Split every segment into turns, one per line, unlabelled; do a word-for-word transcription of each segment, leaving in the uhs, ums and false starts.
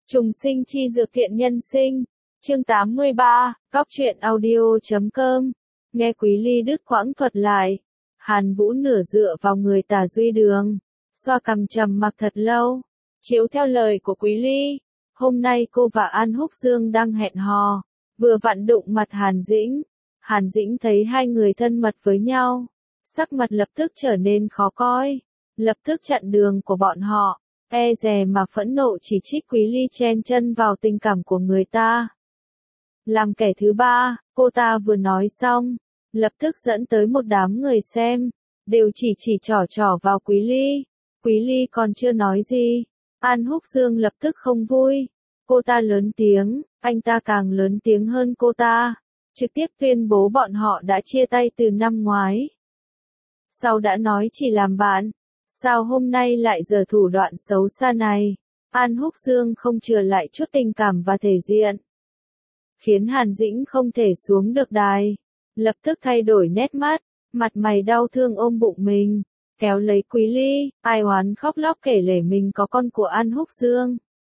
Trùng sinh chi dược thiện nhân sinh. Chương tám mươi ba, Cóc truyện audio chấm com. Nghe Quý Ly đứt quãng thuật lại. Hàn Vũ nửa dựa vào người Tả Duy Đường, xoa cằm trầm mặc thật lâu. Chiếu theo lời của Quý Ly, hôm nay cô và An Húc Dương đang hẹn hò, vừa vặn đụng mặt Hàn Dĩnh. Hàn Dĩnh thấy hai người thân mật với nhau, sắc mặt lập tức trở nên khó coi, lập tức chặn đường của bọn họ, e dè mà phẫn nộ chỉ trích Quý Ly chen chân vào tình cảm của người ta. Làm kẻ thứ ba, cô ta vừa nói xong, lập tức dẫn tới một đám người xem, đều chỉ chỉ trỏ trỏ vào Quý Ly. Quý Ly còn chưa nói gì, An Húc Dương lập tức không vui. Cô ta lớn tiếng, anh ta càng lớn tiếng hơn cô ta, trực tiếp tuyên bố bọn họ đã chia tay từ năm ngoái. Sau đã nói chỉ làm bạn, sao hôm nay lại giở thủ đoạn xấu xa này? An Húc Dương không chừa lại chút tình cảm và thể diện, khiến Hàn Dĩnh không thể xuống được đài, lập tức thay đổi nét mắt, mặt mày đau thương ôm bụng mình, kéo lấy Quý Ly, ai oán khóc lóc kể lể mình có con của An Húc Dương.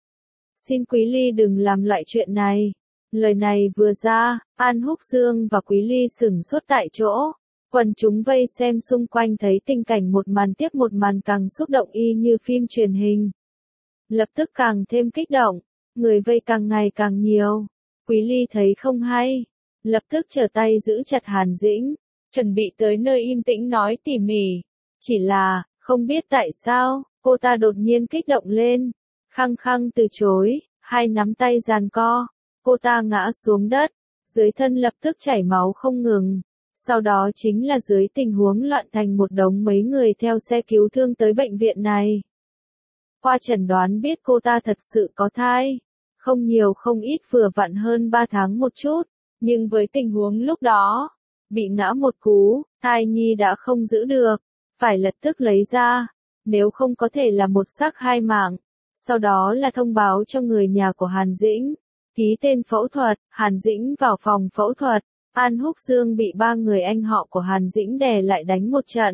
Xin Quý Ly đừng làm loại chuyện này. Lời này vừa ra, An Húc Dương và Quý Ly sửng sốt tại chỗ. Quần chúng vây xem xung quanh thấy tình cảnh một màn tiếp một màn càng xúc động y như phim truyền hình. Lập tức càng thêm kích động, người vây càng ngày càng nhiều. Quý Ly thấy không hay, lập tức trở tay giữ chặt Hàn Dĩnh, chuẩn bị tới nơi im tĩnh nói tỉ mỉ. Chỉ là, không biết tại sao, cô ta đột nhiên kích động lên, khăng khăng từ chối, hai nắm tay giằng co, cô ta ngã xuống đất, dưới thân lập tức chảy máu không ngừng. Sau đó chính là dưới tình huống loạn thành một đống mấy người theo xe cứu thương tới bệnh viện này. Qua chẩn đoán biết cô ta thật sự có thai, không nhiều không ít vừa vặn hơn ba tháng một chút, nhưng với tình huống lúc đó, bị ngã một cú, thai nhi đã không giữ được, phải lập tức lấy ra, nếu không có thể là một xác hai mạng. Sau đó là thông báo cho người nhà của Hàn Dĩnh, ký tên phẫu thuật. Hàn Dĩnh vào phòng phẫu thuật, An Húc Dương bị ba người anh họ của Hàn Dĩnh đè lại đánh một trận.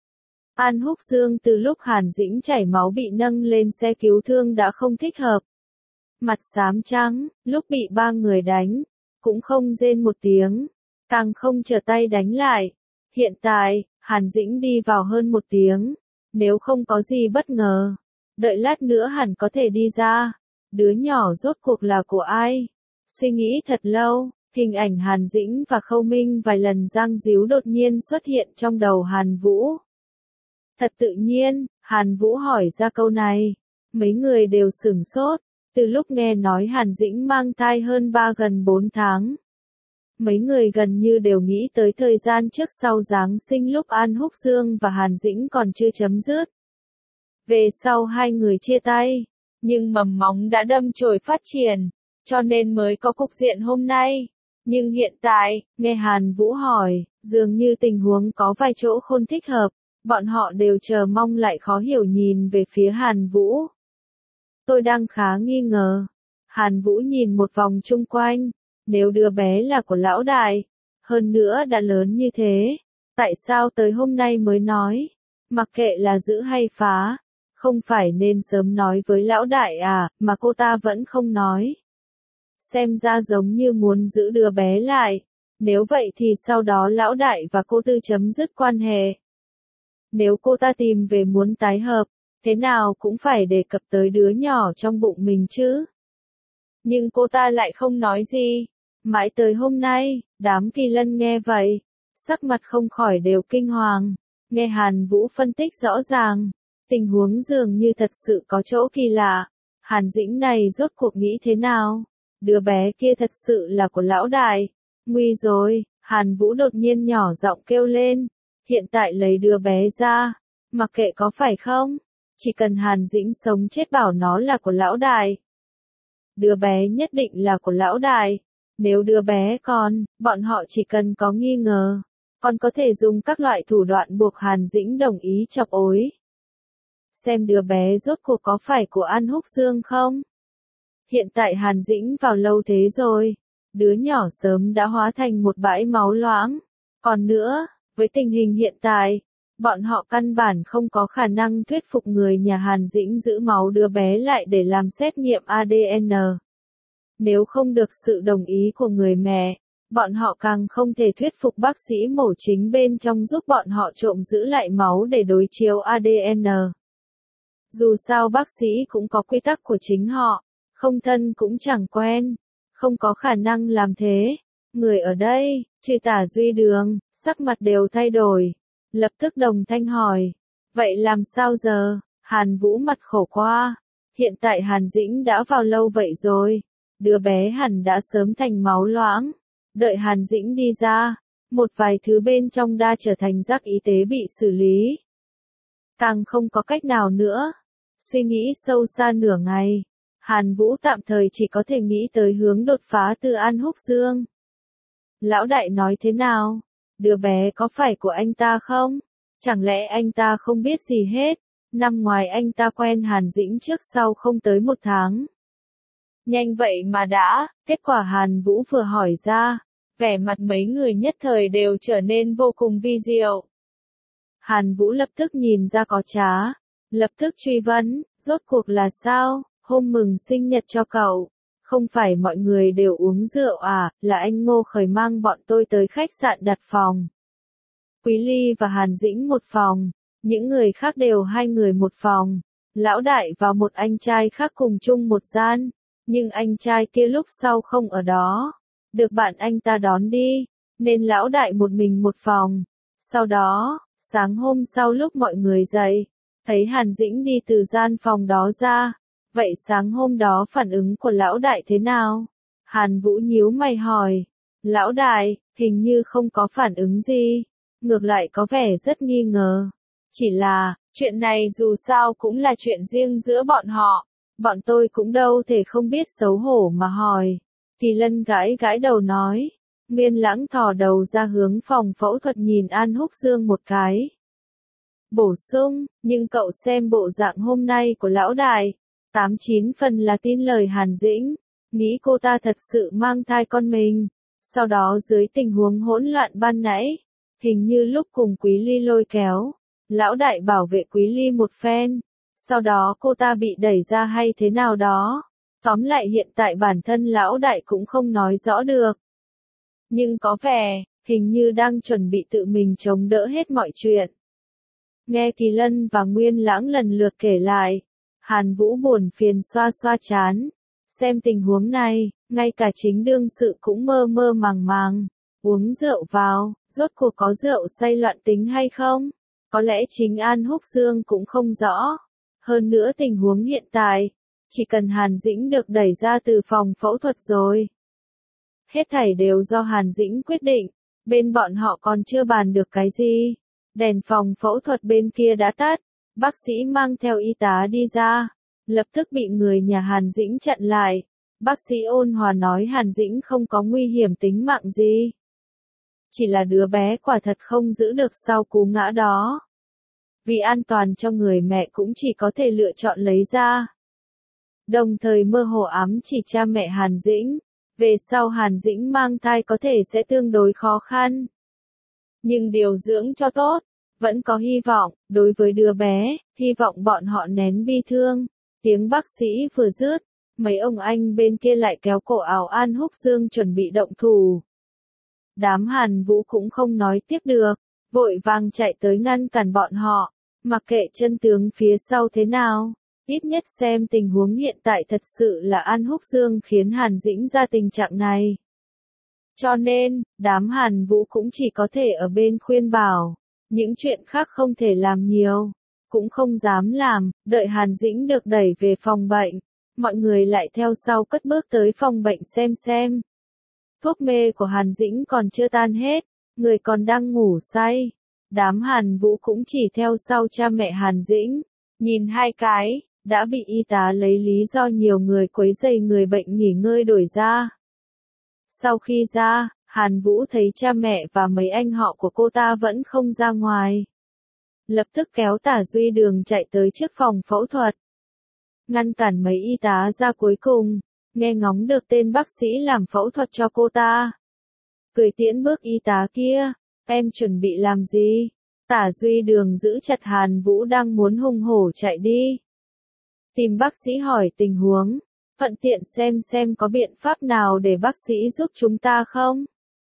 An Húc Dương từ lúc Hàn Dĩnh chảy máu bị nâng lên xe cứu thương đã không thích hợp. Mặt xám trắng, lúc bị ba người đánh, cũng không rên một tiếng, càng không trở tay đánh lại. Hiện tại, Hàn Dĩnh đi vào hơn một tiếng, nếu không có gì bất ngờ, đợi lát nữa hẳn có thể đi ra. Đứa nhỏ rốt cuộc là của ai? Suy nghĩ thật lâu, hình ảnh Hàn Dĩnh và Khâu Minh vài lần giang díu đột nhiên xuất hiện trong đầu Hàn Vũ. Thật tự nhiên, Hàn Vũ hỏi ra câu này, mấy người đều sửng sốt, từ lúc nghe nói Hàn Dĩnh mang thai hơn ba gần bốn tháng. Mấy người gần như đều nghĩ tới thời gian trước sau Giáng sinh lúc An Húc Dương và Hàn Dĩnh còn chưa chấm dứt. Về sau hai người chia tay, nhưng mầm móng đã đâm chồi phát triển, cho nên mới có cục diện hôm nay. Nhưng hiện tại, nghe Hàn Vũ hỏi, dường như tình huống có vài chỗ không thích hợp, bọn họ đều chờ mong lại khó hiểu nhìn về phía Hàn Vũ. Tôi đang khá nghi ngờ. Hàn Vũ nhìn một vòng chung quanh, nếu đứa bé là của lão đại, hơn nữa đã lớn như thế, tại sao tới hôm nay mới nói? Mặc kệ là giữ hay phá, không phải nên sớm nói với lão đại à, mà cô ta vẫn không nói. Xem ra giống như muốn giữ đứa bé lại, nếu vậy thì sau đó lão đại và cô tư chấm dứt quan hệ. Nếu cô ta tìm về muốn tái hợp, thế nào cũng phải đề cập tới đứa nhỏ trong bụng mình chứ. Nhưng cô ta lại không nói gì. Mãi tới hôm nay, đám Kỳ Lân nghe vậy, sắc mặt không khỏi đều kinh hoàng. Nghe Hàn Vũ phân tích rõ ràng, tình huống dường như thật sự có chỗ kỳ lạ. Hàn Dĩnh này rốt cuộc nghĩ thế nào? Đứa bé kia thật sự là của lão đại. Nguy rồi, Hàn Vũ đột nhiên nhỏ giọng kêu lên. Hiện tại lấy đứa bé ra, mặc kệ có phải không, chỉ cần Hàn Dĩnh sống chết bảo nó là của lão đại. Đứa bé nhất định là của lão đại. Nếu đứa bé còn, bọn họ chỉ cần có nghi ngờ, còn có thể dùng các loại thủ đoạn buộc Hàn Dĩnh đồng ý chọc ối. Xem đứa bé rốt cuộc có phải của An Húc Dương không? Hiện tại Hàn Dĩnh vào lâu thế rồi, đứa nhỏ sớm đã hóa thành một bãi máu loãng. Còn nữa, với tình hình hiện tại, Bọn họ căn bản không có khả năng thuyết phục người nhà Hàn Dĩnh giữ máu đứa bé lại để làm xét nghiệm a đê en. Nếu không được sự đồng ý của người mẹ, bọn họ càng không thể thuyết phục bác sĩ mổ chính bên trong giúp bọn họ trộm giữ lại máu để đối chiếu a đê en. Dù sao bác sĩ cũng có quy tắc của chính họ, không thân cũng chẳng quen, không có khả năng làm thế. Người ở đây, trừ Tả Duy Đường, sắc mặt đều thay đổi, lập tức đồng thanh hỏi. Vậy làm sao giờ? Hàn Vũ mặt khổ qua. Hiện tại Hàn Dĩnh đã vào lâu vậy rồi. Đứa bé hẳn đã sớm thành máu loãng. Đợi Hàn Dĩnh đi ra, một vài thứ bên trong đã trở thành rác y tế bị xử lý. Càng không có cách nào nữa. Suy nghĩ sâu xa nửa ngày, Hàn Vũ tạm thời chỉ có thể nghĩ tới hướng đột phá từ An Húc Dương. Lão đại nói thế nào? Đứa bé có phải của anh ta không? Chẳng lẽ anh ta không biết gì hết? Năm ngoài anh ta quen Hàn Dĩnh trước sau không tới một tháng. Nhanh vậy mà đã, kết quả Hàn Vũ vừa hỏi ra, vẻ mặt mấy người nhất thời đều trở nên vô cùng vi diệu. Hàn Vũ lập tức nhìn ra có trá, lập tức truy vấn, rốt cuộc là sao? Hôm mừng sinh nhật cho cậu, không phải mọi người đều uống rượu à, là anh Ngô Khởi mang bọn tôi tới khách sạn đặt phòng. Quý Ly và Hàn Dĩnh một phòng, những người khác đều hai người một phòng, lão đại và một anh trai khác cùng chung một gian, nhưng anh trai kia lúc sau không ở đó, được bạn anh ta đón đi, nên lão đại một mình một phòng. Sau đó, sáng hôm sau lúc mọi người dậy, thấy Hàn Dĩnh đi từ gian phòng đó ra. Vậy sáng hôm đó phản ứng của lão đại thế nào? Hàn Vũ nhíu mày hỏi. Lão đại, hình như không có phản ứng gì. Ngược lại có vẻ rất nghi ngờ. Chỉ là, chuyện này dù sao cũng là chuyện riêng giữa bọn họ. Bọn tôi cũng đâu thể không biết xấu hổ mà hỏi. Kỳ Lân gãi gãi đầu nói. Nguyên Lãng thò đầu ra hướng phòng phẫu thuật nhìn An Húc Dương một cái. Bổ sung, nhưng cậu xem bộ dạng hôm nay của lão đại. Tám chín phần là tin lời Hàn Dĩnh, nghĩ cô ta thật sự mang thai con mình. Sau đó dưới tình huống hỗn loạn ban nãy, hình như lúc cùng Quý Ly lôi kéo, lão đại bảo vệ Quý Ly một phen, sau đó cô ta bị đẩy ra hay thế nào đó. Tóm lại hiện tại bản thân lão đại cũng không nói rõ được. Nhưng có vẻ, hình như đang chuẩn bị tự mình chống đỡ hết mọi chuyện. Nghe Kỳ Lân và Nguyên Lãng lần lượt kể lại. Hàn Vũ buồn phiền xoa xoa chán. Xem tình huống này, ngay cả chính đương sự cũng mơ mơ màng màng. Uống rượu vào, rốt cuộc có rượu say loạn tính hay không? Có lẽ chính An Húc Dương cũng không rõ. Hơn nữa tình huống hiện tại, chỉ cần Hàn Dĩnh được đẩy ra từ phòng phẫu thuật rồi. Hết thảy đều do Hàn Dĩnh quyết định, bên bọn họ còn chưa bàn được cái gì. Đèn phòng phẫu thuật bên kia đã tắt. Bác sĩ mang theo y tá đi ra, lập tức bị người nhà Hàn Dĩnh chặn lại. Bác sĩ ôn hòa nói Hàn Dĩnh không có nguy hiểm tính mạng gì. Chỉ là đứa bé quả thật không giữ được sau cú ngã đó. Vì an toàn cho người mẹ cũng chỉ có thể lựa chọn lấy ra. Đồng thời mơ hồ ám chỉ cha mẹ Hàn Dĩnh, về sau Hàn Dĩnh mang thai có thể sẽ tương đối khó khăn. Nhưng điều dưỡng cho tốt. Vẫn có hy vọng, đối với đứa bé, hy vọng bọn họ nén bi thương. Tiếng bác sĩ vừa dứt, mấy ông anh bên kia lại kéo cổ áo An Húc Dương chuẩn bị động thủ. Đám Hàn Vũ cũng không nói tiếp được, vội vàng chạy tới ngăn cản bọn họ, mặc kệ chân tướng phía sau thế nào. Ít nhất xem tình huống hiện tại thật sự là An Húc Dương khiến Hàn Dĩnh ra tình trạng này. Cho nên, đám Hàn Vũ cũng chỉ có thể ở bên khuyên bảo. Những chuyện khác không thể làm nhiều, cũng không dám làm, đợi Hàn Dĩnh được đẩy về phòng bệnh. Mọi người lại theo sau cất bước tới phòng bệnh xem xem. Thuốc mê của Hàn Dĩnh còn chưa tan hết, người còn đang ngủ say. Đám Hàn Vũ cũng chỉ theo sau cha mẹ Hàn Dĩnh, nhìn hai cái, đã bị y tá lấy lý do nhiều người quấy rầy người bệnh nghỉ ngơi đuổi ra. Sau khi ra, Hàn Vũ thấy cha mẹ và mấy anh họ của cô ta vẫn không ra ngoài. Lập tức kéo Tả Duy Đường chạy tới trước phòng phẫu thuật. Ngăn cản mấy y tá ra cuối cùng, nghe ngóng được tên bác sĩ làm phẫu thuật cho cô ta. Cười tiễn bước y tá kia, em chuẩn bị làm gì? Tả Duy Đường giữ chặt Hàn Vũ đang muốn hùng hổ chạy đi. Tìm bác sĩ hỏi tình huống, thuận tiện xem xem có biện pháp nào để bác sĩ giúp chúng ta không?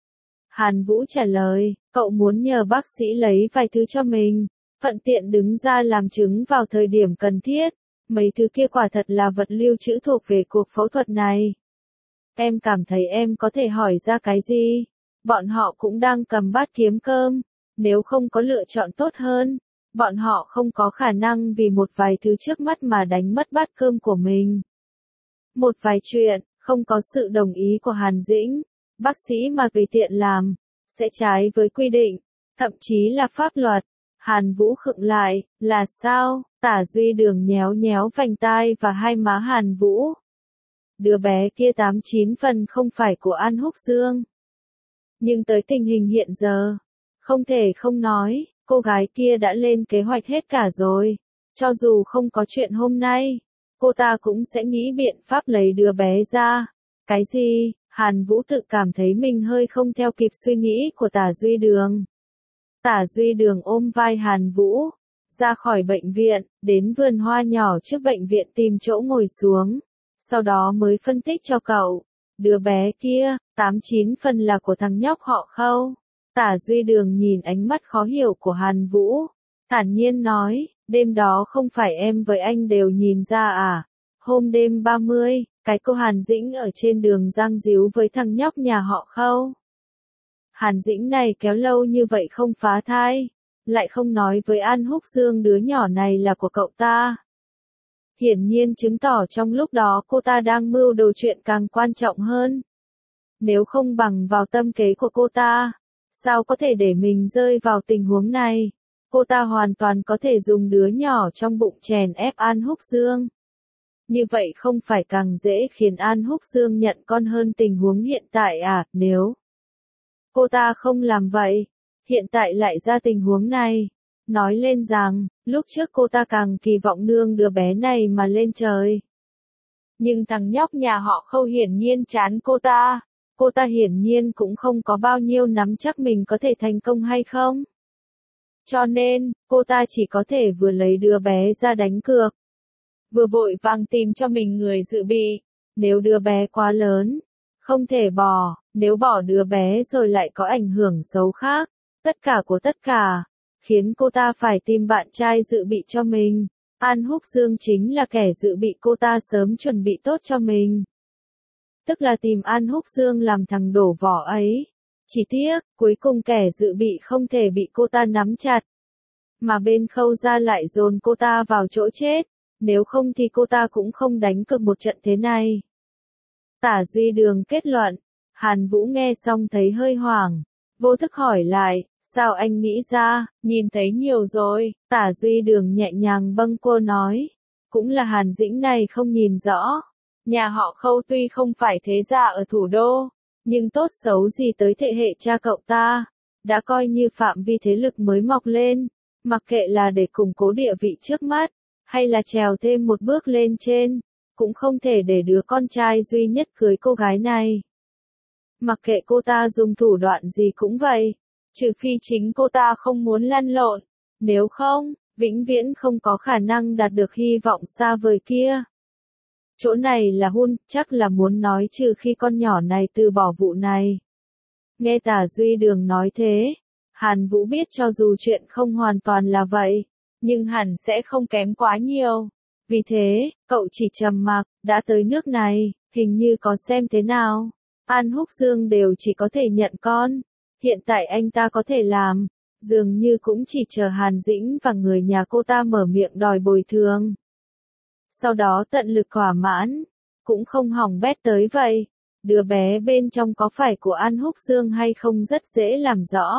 Hàn Vũ trả lời, cậu muốn nhờ bác sĩ lấy vài thứ cho mình, thuận tiện đứng ra làm chứng vào thời điểm cần thiết. Mấy thứ kia quả thật là vật lưu trữ thuộc về cuộc phẫu thuật này. Em cảm thấy em có thể hỏi ra cái gì? Bọn họ cũng đang cầm bát kiếm cơm, nếu không có lựa chọn tốt hơn, bọn họ không có khả năng vì một vài thứ trước mắt mà đánh mất bát cơm của mình. Một vài chuyện, không có sự đồng ý của Hàn Dĩnh, bác sĩ mà tùy tiện làm, sẽ trái với quy định, thậm chí là pháp luật. Hàn Vũ khựng lại, là sao? Tả Duy Đường nhéo nhéo vành tai và hai má Hàn Vũ. Đứa bé kia tám chín phần không phải của An Húc Dương. Nhưng tới tình hình hiện giờ, không thể không nói, cô gái kia đã lên kế hoạch hết cả rồi. Cho dù không có chuyện hôm nay, cô ta cũng sẽ nghĩ biện pháp lấy đứa bé ra. Cái gì? Hàn Vũ tự cảm thấy mình hơi không theo kịp suy nghĩ của Tả Duy Đường. Tả Duy Đường ôm vai Hàn Vũ, ra khỏi bệnh viện, đến vườn hoa nhỏ trước bệnh viện tìm chỗ ngồi xuống. Sau đó mới phân tích cho cậu, đứa bé kia, tám chín phần là của thằng nhóc họ Khâu. Tả Duy Đường nhìn ánh mắt khó hiểu của Hàn Vũ, thản nhiên nói, đêm đó không phải em với anh đều nhìn ra à? Hôm đêm ba mươi, cái cô Hàn Dĩnh ở trên đường giang díu với thằng nhóc nhà họ Khâu. Hàn Dĩnh này kéo lâu như vậy không phá thai, lại không nói với An Húc Dương đứa nhỏ này là của cậu ta. Hiển nhiên chứng tỏ trong lúc đó cô ta đang mưu đồ chuyện càng quan trọng hơn. Nếu không bằng vào tâm kế của cô ta, sao có thể để mình rơi vào tình huống này? Cô ta hoàn toàn có thể dùng đứa nhỏ trong bụng chèn ép An Húc Dương. Như vậy không phải càng dễ khiến An Húc Dương nhận con hơn tình huống hiện tại à? Nếu cô ta không làm vậy, hiện tại lại ra tình huống này. Nói lên rằng, lúc trước cô ta càng kỳ vọng nương đứa bé này mà lên trời. Nhưng thằng nhóc nhà họ Khâu hiển nhiên chán cô ta. Cô ta hiển nhiên cũng không có bao nhiêu nắm chắc mình có thể thành công hay không. Cho nên, cô ta chỉ có thể vừa lấy đứa bé ra đánh cược, vừa vội vàng tìm cho mình người dự bị. Nếu đứa bé quá lớn, không thể bỏ, nếu bỏ đứa bé rồi lại có ảnh hưởng xấu khác, tất cả của tất cả, khiến cô ta phải tìm bạn trai dự bị cho mình. An Húc Dương chính là kẻ dự bị cô ta sớm chuẩn bị tốt cho mình. Tức là tìm An Húc Dương làm thằng đổ vỏ ấy. Chỉ tiếc, cuối cùng kẻ dự bị không thể bị cô ta nắm chặt. Mà bên Khâu gia lại dồn cô ta vào chỗ chết. Nếu không thì cô ta cũng không đánh cược một trận thế này. Tả Duy Đường kết luận. Hàn Vũ nghe xong thấy hơi hoảng. Vô thức hỏi lại, sao anh nghĩ ra? Nhìn thấy nhiều rồi. Tả Duy Đường nhẹ nhàng bâng quơ nói. Cũng là Hàn Dĩnh này không nhìn rõ. Nhà họ Khâu tuy không phải thế gia ở thủ đô, nhưng tốt xấu gì tới thế hệ cha cậu ta, đã coi như phạm vi thế lực mới mọc lên, mặc kệ là để củng cố địa vị trước mắt, hay là trèo thêm một bước lên trên, cũng không thể để đứa con trai duy nhất cưới cô gái này. Mặc kệ cô ta dùng thủ đoạn gì cũng vậy, trừ phi chính cô ta không muốn lăn lộn, nếu không, vĩnh viễn không có khả năng đạt được hy vọng xa vời kia. Chỗ này là hun, chắc là muốn nói trừ khi con nhỏ này từ bỏ vụ này. Nghe Tả Duy Đường nói thế, Hàn Vũ biết cho dù chuyện không hoàn toàn là vậy, nhưng hẳn sẽ không kém quá nhiều. Vì thế, cậu chỉ trầm mặc, đã tới nước này, hình như có xem thế nào. An Húc Dương đều chỉ có thể nhận con. Hiện tại anh ta có thể làm, dường như cũng chỉ chờ Hàn Dĩnh và người nhà cô ta mở miệng đòi bồi thường. Sau đó tận lực thỏa mãn, cũng không hỏng bét tới vậy. Đứa bé bên trong có phải của An Húc Dương hay không rất dễ làm rõ.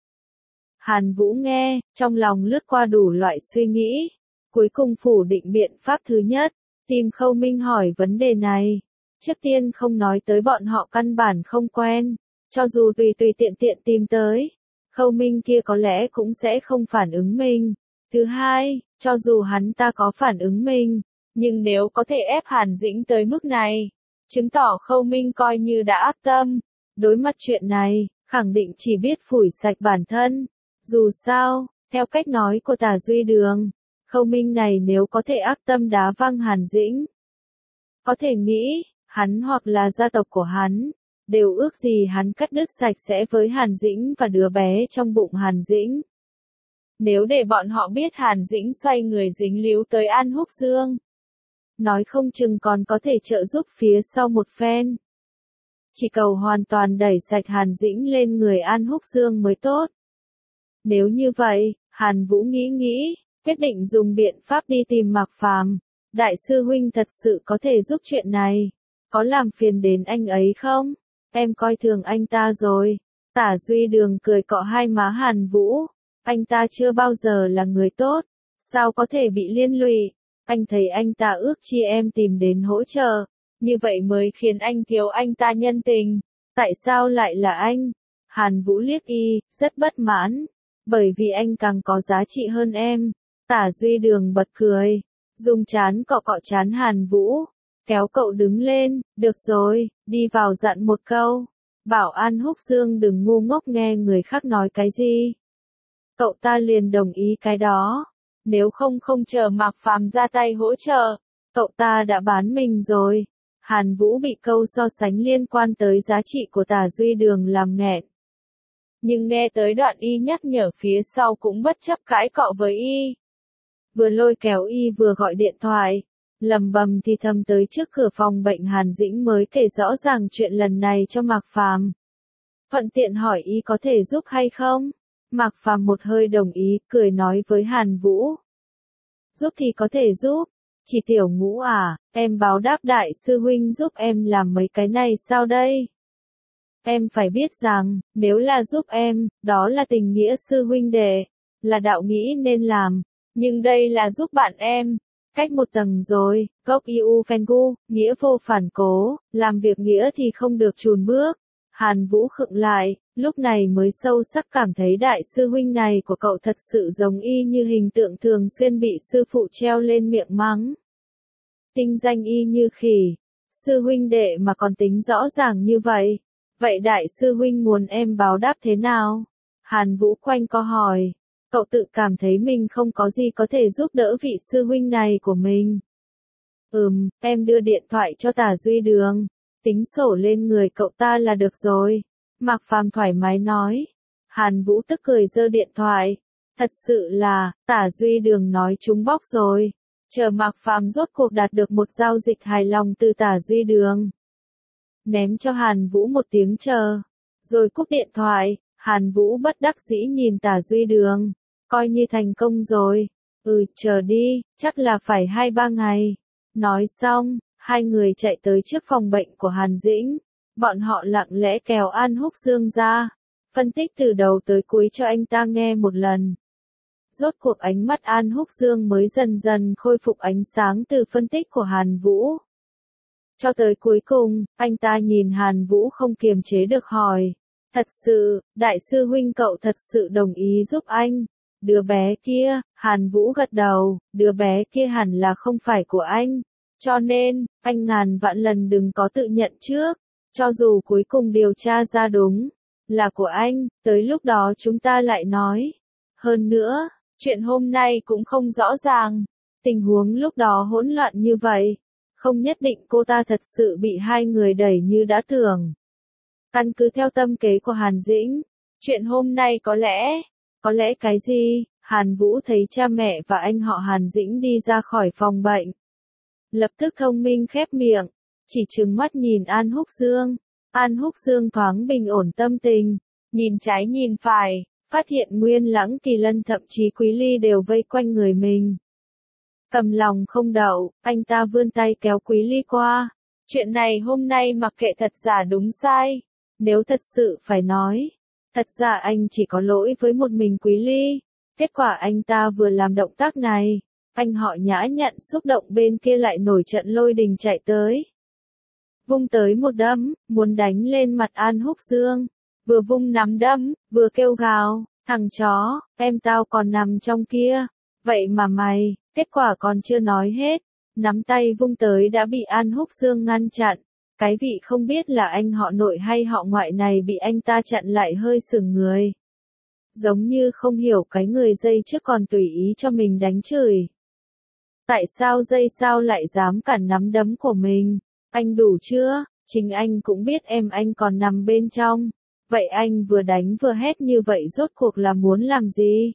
Hàn Vũ nghe, trong lòng lướt qua đủ loại suy nghĩ, cuối cùng phủ định biện pháp thứ nhất, tìm Khâu Minh hỏi vấn đề này. Trước tiên không nói tới bọn họ căn bản không quen, cho dù tùy tùy tiện tiện tìm tới, Khâu Minh kia có lẽ cũng sẽ không phản ứng mình. Thứ hai, cho dù hắn ta có phản ứng mình, nhưng nếu có thể ép Hàn Dĩnh tới mức này, chứng tỏ Khâu Minh coi như đã ác tâm. Đối mặt chuyện này, khẳng định chỉ biết phủi sạch bản thân. Dù sao, Theo cách nói của Tả Duy Đường, Khâu Minh này nếu có thể ác tâm đá văng Hàn Dĩnh. Có thể nghĩ, hắn hoặc là gia tộc của hắn, đều ước gì hắn cắt đứt sạch sẽ với Hàn Dĩnh và đứa bé trong bụng Hàn Dĩnh. Nếu để bọn họ biết Hàn Dĩnh xoay người dính líu tới An Húc Dương, nói không chừng còn có thể trợ giúp phía sau một phen. Chỉ cầu hoàn toàn đẩy sạch Hàn Dĩnh lên người An Húc Dương mới tốt. Nếu như vậy, Hàn Vũ nghĩ nghĩ, quyết định dùng biện pháp đi tìm Mạc Phàm. Đại sư huynh thật sự có thể giúp chuyện này. Có làm phiền đến anh ấy không? Em coi thường anh ta rồi. Tả Duy Đường cười cọ hai má Hàn Vũ. Anh ta chưa bao giờ là người tốt. Sao có thể bị liên lụy? Anh thấy anh ta ước chi em tìm đến hỗ trợ. Như vậy mới khiến anh thiếu anh ta nhân tình. Tại sao lại là anh? Hàn Vũ liếc y, rất bất mãn. Bởi vì anh càng có giá trị hơn em. Tả Duy Đường bật cười. Dùng chán cọ cọ chán Hàn Vũ. Kéo cậu đứng lên. Được rồi, đi vào dặn một câu. Bảo An Húc Dương đừng ngu ngốc nghe người khác nói cái gì. Cậu ta liền đồng ý cái đó. Nếu không không chờ Mạc Phàm ra tay hỗ trợ, cậu ta đã bán mình rồi. Hàn Vũ bị câu so sánh liên quan tới giá trị của Tả Duy Đường làm nghẹn. Nhưng nghe tới đoạn y nhắc nhở phía sau cũng bất chấp cãi cọ với y. Vừa lôi kéo y vừa gọi điện thoại, lầm bầm thì thầm tới trước cửa phòng bệnh Hàn Dĩnh mới kể rõ ràng chuyện lần này cho Mạc Phàm. Thuận tiện hỏi y có thể giúp hay không? Mạc Phàm một hơi đồng ý, cười nói với Hàn Vũ. Giúp thì có thể giúp, chỉ Tiểu Ngũ à, em báo đáp đại sư huynh giúp em làm mấy cái này sao đây? Em phải biết rằng, nếu là giúp em, đó là tình nghĩa sư huynh đệ, là đạo nghĩ nên làm, nhưng đây là giúp bạn em, cách một tầng rồi, gốc iu phengu, nghĩa vô phản cố, làm việc nghĩa thì không được chùn bước. Hàn Vũ khựng lại, lúc này mới sâu sắc cảm thấy đại sư huynh này của cậu thật sự giống y như hình tượng thường xuyên bị sư phụ treo lên miệng mắng. Tinh danh y như khỉ, sư huynh đệ mà còn tính rõ ràng như vậy. Vậy đại sư huynh muốn em báo đáp thế nào? Hàn Vũ quanh co hỏi, cậu tự cảm thấy mình không có gì có thể giúp đỡ vị sư huynh này của mình. Ừm, em đưa điện thoại cho Tả Duy Đường. Tính sổ lên người cậu ta là được rồi. Mạc Phàm thoải mái nói. Hàn Vũ tức cười giơ điện thoại. Thật sự là, Tả Duy Đường nói trúng bóc rồi. Chờ Mạc Phàm rốt cuộc đạt được một giao dịch hài lòng từ Tả Duy Đường. Ném cho Hàn Vũ một tiếng chờ. Rồi cúp điện thoại, Hàn Vũ bất đắc dĩ nhìn Tả Duy Đường. Coi như thành công rồi. Ừ, chờ đi, chắc là phải hai ba ngày. Nói xong. Hai người chạy tới trước phòng bệnh của Hàn Dĩnh. Bọn họ lặng lẽ kéo An Húc Dương ra. Phân tích từ đầu tới cuối cho anh ta nghe một lần. Rốt cuộc ánh mắt An Húc Dương mới dần dần khôi phục ánh sáng từ phân tích của Hàn Vũ. Cho tới cuối cùng, anh ta nhìn Hàn Vũ không kiềm chế được hỏi. Thật sự, đại sư huynh cậu thật sự đồng ý giúp anh. Đứa bé kia, Hàn Vũ gật đầu, đứa bé kia hẳn là không phải của anh. Cho nên, anh ngàn vạn lần đừng có tự nhận trước. Cho dù cuối cùng điều tra ra đúng là của anh, tới lúc đó chúng ta lại nói. Hơn nữa, chuyện hôm nay cũng không rõ ràng. Tình huống lúc đó hỗn loạn như vậy. Không nhất định cô ta thật sự bị hai người đẩy như đã tưởng. Căn cứ theo tâm kế của Hàn Dĩnh, chuyện hôm nay có lẽ, có lẽ cái gì? Hàn Vũ thấy cha mẹ và anh họ Hàn Dĩnh đi ra khỏi phòng bệnh. Lập tức thông minh khép miệng, chỉ trừng mắt nhìn An Húc Dương. An Húc Dương thoáng bình ổn tâm tình, nhìn trái nhìn phải, phát hiện Nguyên Lãng, Kỳ Lân thậm chí Quý Ly đều vây quanh người mình. Cầm lòng không đậu, anh ta vươn tay kéo Quý Ly qua. Chuyện này hôm nay mặc kệ thật giả đúng sai. Nếu thật sự phải nói, thật ra anh chỉ có lỗi với một mình Quý Ly. Kết quả anh ta vừa làm động tác này. Anh họ nhã nhặn xúc động bên kia lại nổi trận lôi đình chạy tới. Vung tới một đấm, muốn đánh lên mặt An Húc Dương. Vừa vung nắm đấm, vừa kêu gào, thằng chó, em tao còn nằm trong kia. Vậy mà mày, kết quả còn chưa nói hết. Nắm tay vung tới đã bị An Húc Dương ngăn chặn. Cái vị không biết là anh họ nội hay họ ngoại này bị anh ta chặn lại hơi sững người. giống như không hiểu cái người dây trước còn tùy ý cho mình đánh chửi. Tại sao dây sao lại dám cản nắm đấm của mình? Anh đủ chưa? Chính anh cũng biết em anh còn nằm bên trong. Vậy anh vừa đánh vừa hét như vậy rốt cuộc là muốn làm gì?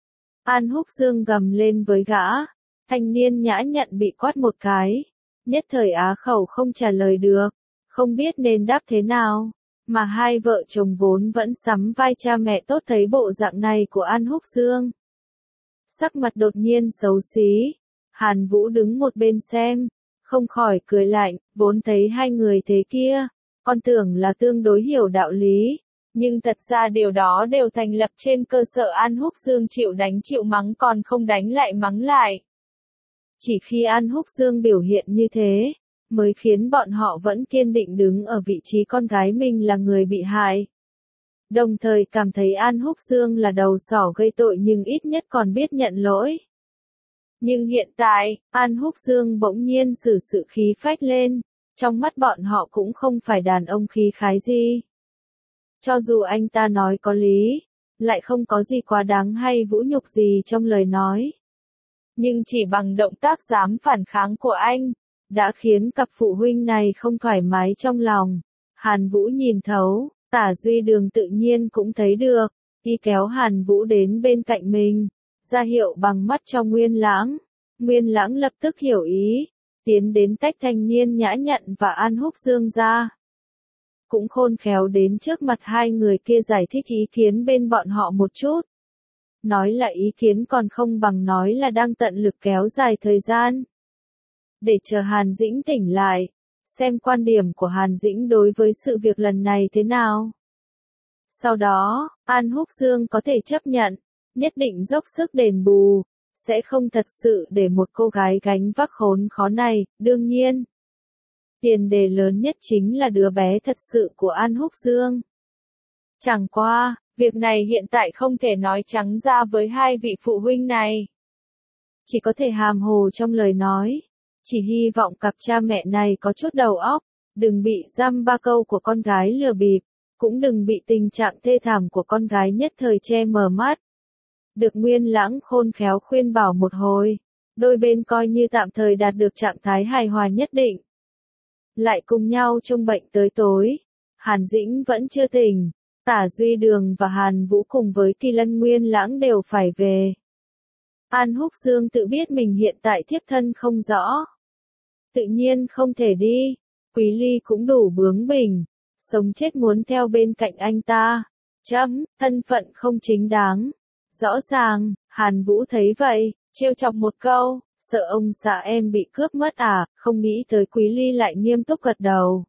An Húc Dương gầm lên với gã. Thanh niên nhã nhặn bị quát một cái. Nhất thời á khẩu không trả lời được. Không biết nên đáp thế nào. Mà hai vợ chồng vốn vẫn sắm vai cha mẹ tốt thấy bộ dạng này của An Húc Dương. Sắc mặt đột nhiên xấu xí. Hàn Vũ đứng một bên xem. Không khỏi cười lạnh, vốn thấy hai người thế kia. Con tưởng là tương đối hiểu đạo lý. Nhưng thật ra điều đó đều thành lập trên cơ sở An Húc Dương chịu đánh chịu mắng còn không đánh lại mắng lại. Chỉ khi An Húc Dương biểu hiện như thế, mới khiến bọn họ vẫn kiên định đứng ở vị trí con gái mình là người bị hại. Đồng thời cảm thấy An Húc Dương là đầu sỏ gây tội nhưng ít nhất còn biết nhận lỗi. Nhưng hiện tại, An Húc Dương bỗng nhiên sử sự khí phách lên, trong mắt bọn họ cũng không phải đàn ông khí khái gì. Cho dù anh ta nói có lý, lại không có gì quá đáng hay vũ nhục gì trong lời nói. Nhưng chỉ bằng động tác dám phản kháng của anh, đã khiến cặp phụ huynh này không thoải mái trong lòng. Hàn Vũ nhìn thấu, Tả Duy Đường tự nhiên cũng thấy được, y kéo Hàn Vũ đến bên cạnh mình, ra hiệu bằng mắt cho Nguyên Lãng. Nguyên Lãng lập tức hiểu ý, tiến đến tách thanh niên nhã nhặn và An Húc Dương ra. Cũng khôn khéo đến trước mặt hai người kia giải thích ý kiến bên bọn họ một chút. Nói là ý kiến còn không bằng nói là đang tận lực kéo dài thời gian. Để chờ Hàn Dĩnh tỉnh lại, xem quan điểm của Hàn Dĩnh đối với sự việc lần này thế nào. Sau đó, An Húc Dương có thể chấp nhận, nhất định dốc sức đền bù, sẽ không thật sự để một cô gái gánh vác khốn khó này, đương nhiên. Tiền đề lớn nhất chính là đứa bé thật sự của An Húc Dương. Chẳng qua, việc này hiện tại không thể nói trắng ra với hai vị phụ huynh này. Chỉ có thể hàm hồ trong lời nói. Chỉ hy vọng cặp cha mẹ này có chút đầu óc, đừng bị dăm ba câu của con gái lừa bịp, cũng đừng bị tình trạng thê thảm của con gái nhất thời che mờ mắt. Được Nguyên Lãng khôn khéo khuyên bảo một hồi, đôi bên coi như tạm thời đạt được trạng thái hài hòa nhất định. Lại cùng nhau trông bệnh tới tối, Hàn Dĩnh vẫn chưa tỉnh, Tả Duy Đường và Hàn Vũ cùng với Kỳ Lân Nguyên Lãng đều phải về. An Húc Dương tự biết mình hiện tại thiếp thân không rõ. Tự nhiên không thể đi, Quý Ly cũng đủ bướng bỉnh, sống chết muốn theo bên cạnh anh ta. Chấm, thân phận không chính đáng. Rõ ràng, Hàn Vũ thấy vậy, trêu chọc một câu, sợ ông xã em bị cướp mất à, không nghĩ tới Quý Ly lại nghiêm túc gật đầu.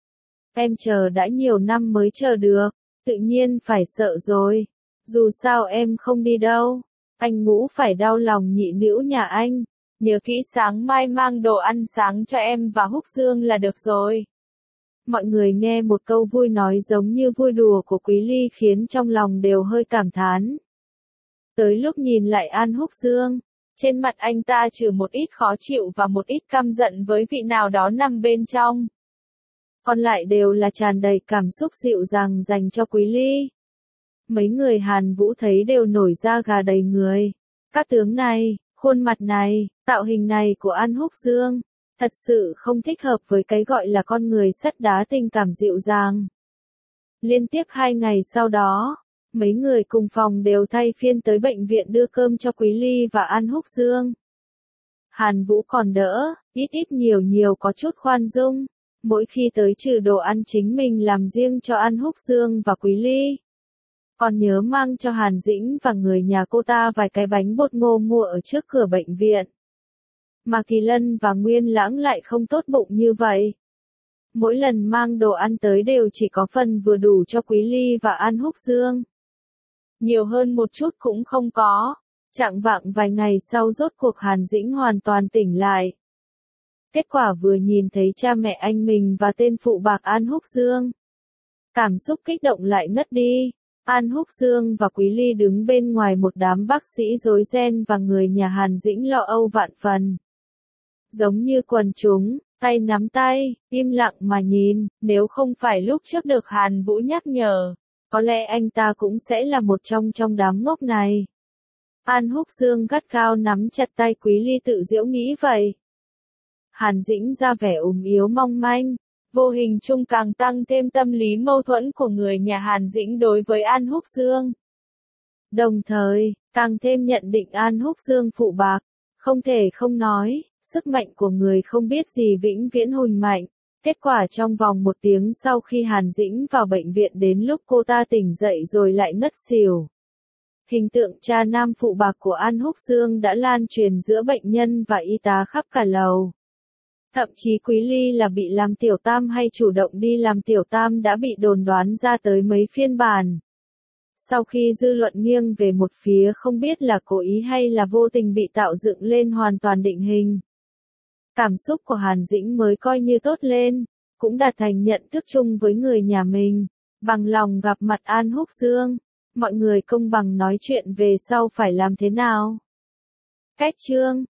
Em chờ đã nhiều năm mới chờ được, tự nhiên phải sợ rồi. Dù sao em không đi đâu, anh Ngũ phải đau lòng nhị nữ nhà anh. Nhớ kỹ sáng mai mang đồ ăn sáng cho em và Húc Dương là được rồi. Mọi người nghe một câu vui nói giống như vui đùa của Quý Ly khiến trong lòng đều hơi cảm thán. Tới lúc nhìn lại An Húc Dương, trên mặt anh ta trừ một ít khó chịu và một ít căm giận với vị nào đó nằm bên trong. Còn lại đều là tràn đầy cảm xúc dịu dàng dành cho Quý Ly. Mấy người Hàn Vũ thấy đều nổi da gà đầy người. Các tướng này, khuôn mặt này, tạo hình này của An Húc Dương, thật sự không thích hợp với cái gọi là con người sắt đá tình cảm dịu dàng. Liên tiếp hai ngày sau đó, mấy người cùng phòng đều thay phiên tới bệnh viện đưa cơm cho Quý Ly và An Húc Dương. Hàn Vũ còn đỡ, ít ít nhiều nhiều có chút khoan dung, mỗi khi tới trừ đồ ăn chính mình làm riêng cho An Húc Dương và Quý Ly. Còn nhớ mang cho Hàn Dĩnh và người nhà cô ta vài cái bánh bột ngô mua ở trước cửa bệnh viện. Mà Kỳ Lân và Nguyên Lãng lại không tốt bụng như vậy. Mỗi lần mang đồ ăn tới đều chỉ có phần vừa đủ cho Quý Ly và An Húc Dương. Nhiều hơn một chút cũng không có. Chạng vạng vài ngày sau rốt cuộc Hàn Dĩnh hoàn toàn tỉnh lại. Kết quả vừa nhìn thấy cha mẹ anh mình và tên phụ bạc An Húc Dương. Cảm xúc kích động lại ngất đi. An Húc Dương và Quý Ly đứng bên ngoài một đám bác sĩ rối ren và người nhà Hàn Dĩnh lo âu vạn phần. Giống như quần chúng, tay nắm tay, im lặng mà nhìn, nếu không phải lúc trước được Hàn Vũ nhắc nhở, có lẽ anh ta cũng sẽ là một trong trong đám ngốc này. An Húc Dương gắt gao nắm chặt tay Quý Ly tự giễu nghĩ vậy. Hàn Dĩnh ra vẻ ốm yếu mong manh, vô hình chung càng tăng thêm tâm lý mâu thuẫn của người nhà Hàn Dĩnh đối với An Húc Dương. Đồng thời, càng thêm nhận định An Húc Dương phụ bạc, không thể không nói, sức mạnh của người không biết gì vĩnh viễn hùng mạnh. Kết quả trong vòng một tiếng sau khi Hàn Dĩnh vào bệnh viện đến lúc cô ta tỉnh dậy rồi lại ngất xỉu. Hình tượng cha nam phụ bạc của An Húc Dương đã lan truyền giữa bệnh nhân và y tá khắp cả lầu. Thậm chí Quý Ly là bị làm tiểu tam hay chủ động đi làm tiểu tam đã bị đồn đoán ra tới mấy phiên bản. Sau khi dư luận nghiêng về một phía không biết là cố ý hay là vô tình bị tạo dựng lên hoàn toàn định hình. Cảm xúc của Hàn Dĩnh mới coi như tốt lên, cũng đạt thành nhận thức chung với người nhà mình, bằng lòng gặp mặt An Húc Dương. Mọi người công bằng nói chuyện về sau phải làm thế nào. Kết chương